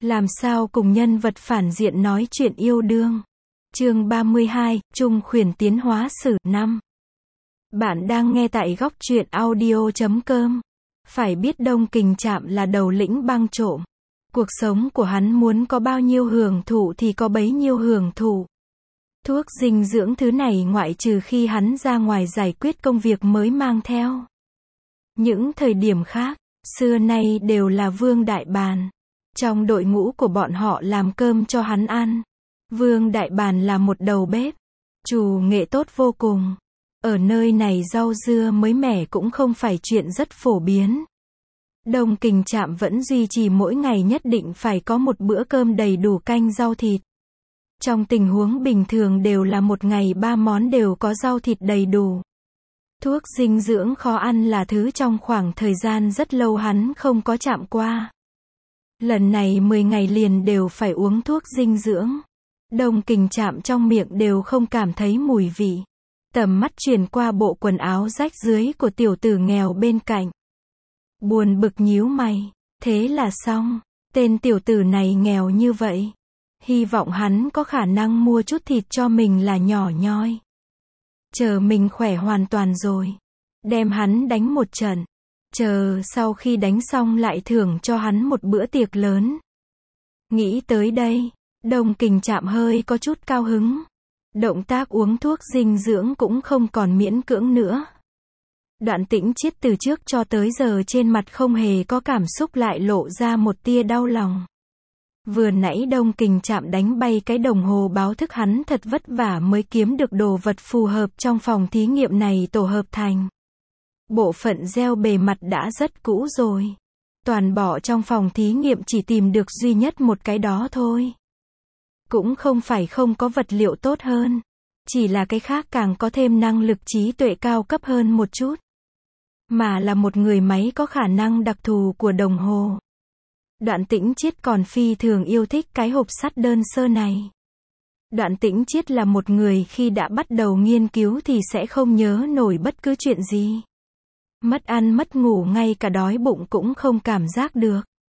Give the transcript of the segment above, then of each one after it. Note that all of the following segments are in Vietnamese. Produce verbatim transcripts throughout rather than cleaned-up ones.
Làm sao cùng nhân vật phản diện nói chuyện yêu đương. Chương ba mươi hai, Trung khuyển tiến hóa sử năm. Bạn đang nghe tại góc truyện audio chấm com. Phải biết Đông Kình Trạm là đầu lĩnh băng trộm. Cuộc sống của hắn muốn có bao nhiêu hưởng thụ thì có bấy nhiêu hưởng thụ. Thuốc dinh dưỡng thứ này ngoại trừ khi hắn ra ngoài giải quyết công việc mới mang theo. Những thời điểm khác, xưa nay đều là Vương Đại Bàn. Trong đội ngũ của bọn họ làm cơm cho hắn ăn. Vương Đại Bàn là một đầu bếp. Chủ nghệ tốt vô cùng. Ở nơi này rau dưa mới mẻ cũng không phải chuyện rất phổ biến. Đông Kình Trạm vẫn duy trì mỗi ngày nhất định phải có một bữa cơm đầy đủ canh rau thịt. Trong tình huống bình thường đều là một ngày ba món đều có rau thịt đầy đủ. Thuốc dinh dưỡng khó ăn là thứ trong khoảng thời gian rất lâu hắn không có chạm qua. Lần này mười ngày liền đều phải uống thuốc dinh dưỡng. Đông Kình Trạm trong miệng đều không cảm thấy mùi vị. Tầm mắt truyền qua bộ quần áo rách rưới của tiểu tử nghèo bên cạnh. Buồn bực nhíu mày. Thế là xong. Tên tiểu tử này nghèo như vậy. Hy vọng hắn có khả năng mua chút thịt cho mình là nhỏ nhoi. Chờ mình khỏe hoàn toàn rồi. Đem hắn đánh một trận. Chờ sau khi đánh xong lại thưởng cho hắn một bữa tiệc lớn. Nghĩ tới đây, Đông Kình Trạm hơi có chút cao hứng. Động tác uống thuốc dinh dưỡng cũng không còn miễn cưỡng nữa. Đoạn Tĩnh Chiết từ trước cho tới giờ trên mặt không hề có cảm xúc lại lộ ra một tia đau lòng. Vừa nãy Đông Kình Trạm đánh bay cái đồng hồ báo thức hắn thật vất vả mới kiếm được đồ vật phù hợp trong phòng thí nghiệm này tổ hợp thành. Bộ phận gel bề mặt đã rất cũ rồi. Toàn bộ trong phòng thí nghiệm chỉ tìm được duy nhất một cái đó thôi. Cũng không phải không có vật liệu tốt hơn. Chỉ là cái khác càng có thêm năng lực trí tuệ cao cấp hơn một chút. Mà là một người máy có khả năng đặc thù của đồng hồ. Đoạn Tĩnh Chiết còn phi thường yêu thích cái hộp sắt đơn sơ này. Đoạn Tĩnh Chiết là một người khi đã bắt đầu nghiên cứu thì sẽ không nhớ nổi bất cứ chuyện gì. Mất ăn mất ngủ ngay cả đói bụng cũng không cảm giác được.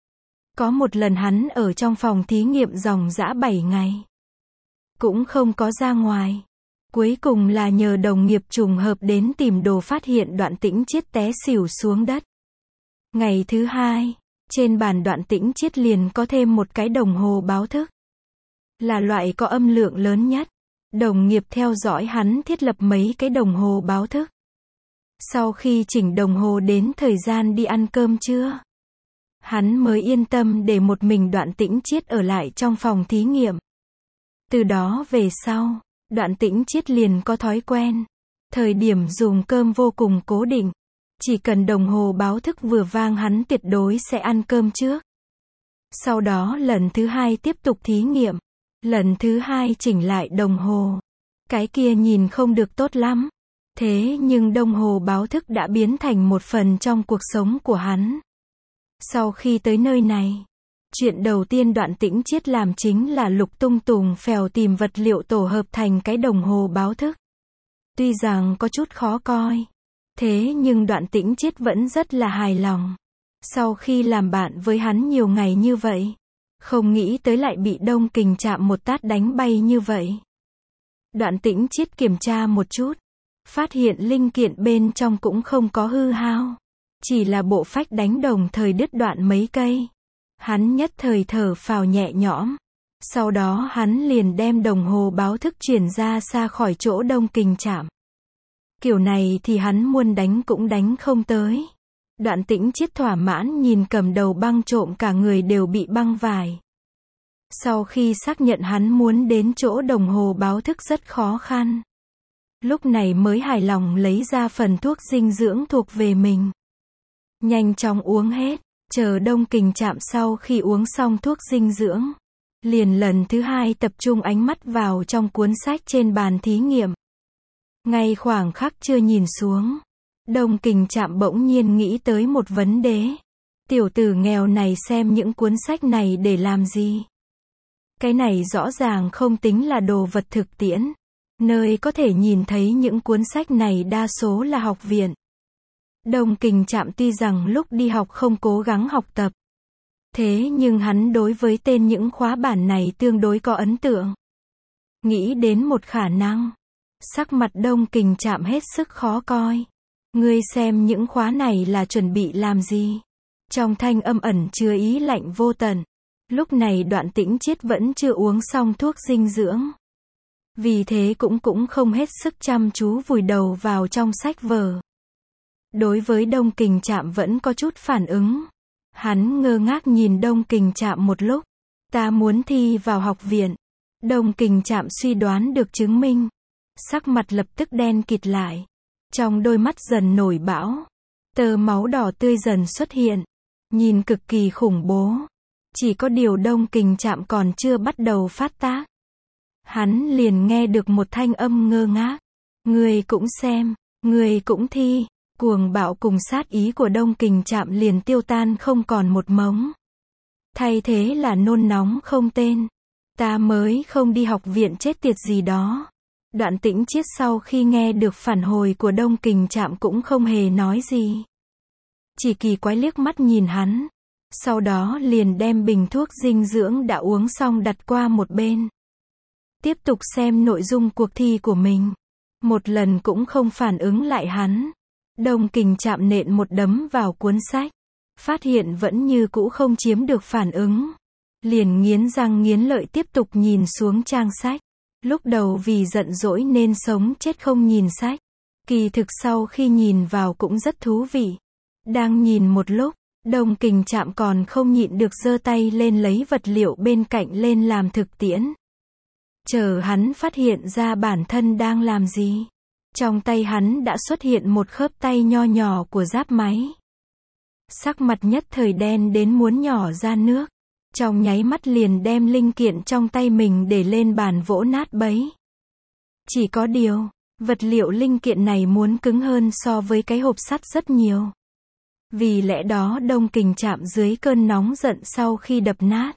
Có một lần hắn ở trong phòng thí nghiệm dòng dã bảy ngày. Cũng không có ra ngoài. Cuối cùng là nhờ đồng nghiệp trùng hợp đến tìm đồ phát hiện Đoạn Tĩnh Chiết té xỉu xuống đất. Ngày thứ hai, trên bàn Đoạn Tĩnh Chiết liền có thêm một cái đồng hồ báo thức. Là loại có âm lượng lớn nhất. Đồng nghiệp theo dõi hắn thiết lập mấy cái đồng hồ báo thức. Sau khi chỉnh đồng hồ đến thời gian đi ăn cơm trưa, hắn mới yên tâm để một mình Đoạn Tĩnh Chiết ở lại trong phòng thí nghiệm. Từ đó về sau, Đoạn Tĩnh Chiết liền có thói quen. Thời điểm dùng cơm vô cùng cố định. Chỉ cần đồng hồ báo thức vừa vang hắn tuyệt đối sẽ ăn cơm trước. Sau đó lần thứ hai tiếp tục thí nghiệm. Lần thứ hai chỉnh lại đồng hồ. Cái kia nhìn không được tốt lắm. Thế nhưng đồng hồ báo thức đã biến thành một phần trong cuộc sống của hắn. Sau khi tới nơi này, chuyện đầu tiên Đoạn Tĩnh Chiết làm chính là lục tung tùng phèo tìm vật liệu tổ hợp thành cái đồng hồ báo thức. Tuy rằng có chút khó coi, thế nhưng Đoạn Tĩnh Chiết vẫn rất là hài lòng. Sau khi làm bạn với hắn nhiều ngày như vậy, không nghĩ tới lại bị Đông Kình Trạm một tát đánh bay như vậy. Đoạn Tĩnh Chiết kiểm tra một chút. Phát hiện linh kiện bên trong cũng không có hư hao. Chỉ là bộ phách đánh đồng thời đứt đoạn mấy cây. Hắn nhất thời thở phào nhẹ nhõm. Sau đó hắn liền đem đồng hồ báo thức chuyển ra xa khỏi chỗ Đông Kình Trạm. Kiểu này thì hắn muốn đánh cũng đánh không tới. Đoạn Tĩnh Chiết thỏa mãn nhìn cầm đầu băng trộm cả người đều bị băng vải. Sau khi xác nhận hắn muốn đến chỗ đồng hồ báo thức rất khó khăn. Lúc này mới hài lòng lấy ra phần thuốc dinh dưỡng thuộc về mình. Nhanh chóng uống hết, chờ Đông Kình Trạm sau khi uống xong thuốc dinh dưỡng. Liền lần thứ hai tập trung ánh mắt vào trong cuốn sách trên bàn thí nghiệm. Ngay khoảng khắc chưa nhìn xuống, Đông Kình Trạm bỗng nhiên nghĩ tới một vấn đề. Tiểu tử nghèo này xem những cuốn sách này để làm gì? Cái này rõ ràng không tính là đồ vật thực tiễn. Nơi có thể nhìn thấy những cuốn sách này đa số là học viện. Đông Kình Trạm tuy rằng lúc đi học không cố gắng học tập. Thế nhưng hắn đối với tên những khóa bản này tương đối có ấn tượng. Nghĩ đến một khả năng. Sắc mặt Đông Kình Trạm hết sức khó coi. Ngươi xem những khóa này là chuẩn bị làm gì? Trong thanh âm ẩn chứa ý lạnh vô tận. Lúc này Đoạn Tĩnh Chiết vẫn chưa uống xong thuốc dinh dưỡng. Vì thế cũng cũng không hết sức chăm chú vùi đầu vào trong sách vở. Đối với Đông Kình Trạm vẫn có chút phản ứng. Hắn ngơ ngác nhìn Đông Kình Trạm một lúc. Ta muốn thi vào học viện. Đông Kình Trạm suy đoán được chứng minh. Sắc mặt lập tức đen kịt lại. Trong đôi mắt dần nổi bão. Tơ máu đỏ tươi dần xuất hiện. Nhìn cực kỳ khủng bố. Chỉ có điều Đông Kình Trạm còn chưa bắt đầu phát tác. Hắn liền nghe được một thanh âm ngơ ngác. Người cũng xem, người cũng thi. Cuồng bạo cùng sát ý của Đông Kình Trạm liền tiêu tan không còn một mống. Thay thế là nôn nóng không tên. Ta mới không đi học viện chết tiệt gì đó. Đoạn Tĩnh Chiết sau khi nghe được phản hồi của Đông Kình Trạm cũng không hề nói gì. Chỉ kỳ quái liếc mắt nhìn hắn. Sau đó liền đem bình thuốc dinh dưỡng đã uống xong đặt qua một bên. Tiếp tục xem nội dung cuộc thi của mình. Một lần cũng không phản ứng lại hắn. Đông Kình Trạm nện một đấm vào cuốn sách. Phát hiện vẫn như cũ không chiếm được phản ứng. Liền nghiến răng nghiến lợi tiếp tục nhìn xuống trang sách. Lúc đầu vì giận dỗi nên sống chết không nhìn sách. Kỳ thực sau khi nhìn vào cũng rất thú vị. Đang nhìn một lúc, Đông Kình Trạm còn không nhịn được giơ tay lên lấy vật liệu bên cạnh lên làm thực tiễn. Chờ hắn phát hiện ra bản thân đang làm gì. Trong tay hắn đã xuất hiện một khớp tay nho nhỏ của giáp máy. Sắc mặt nhất thời đen đến muốn nhỏ ra nước. Trong nháy mắt liền đem linh kiện trong tay mình để lên bàn vỗ nát bấy. Chỉ có điều, vật liệu linh kiện này muốn cứng hơn so với cái hộp sắt rất nhiều. Vì lẽ đó Đông Kình Trạm dưới cơn nóng giận sau khi đập nát.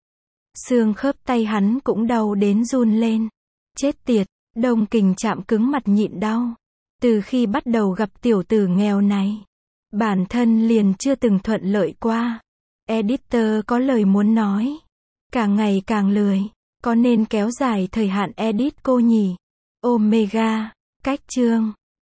Xương khớp tay hắn cũng đau đến run lên. Chết tiệt, Đông Kình Trạm cứng mặt nhịn đau. Từ khi bắt đầu gặp tiểu tử nghèo này, bản thân liền chưa từng thuận lợi qua. Editor có lời muốn nói. Càng ngày càng lười. Có nên kéo dài thời hạn edit cô nhỉ? Omega. Cách chương.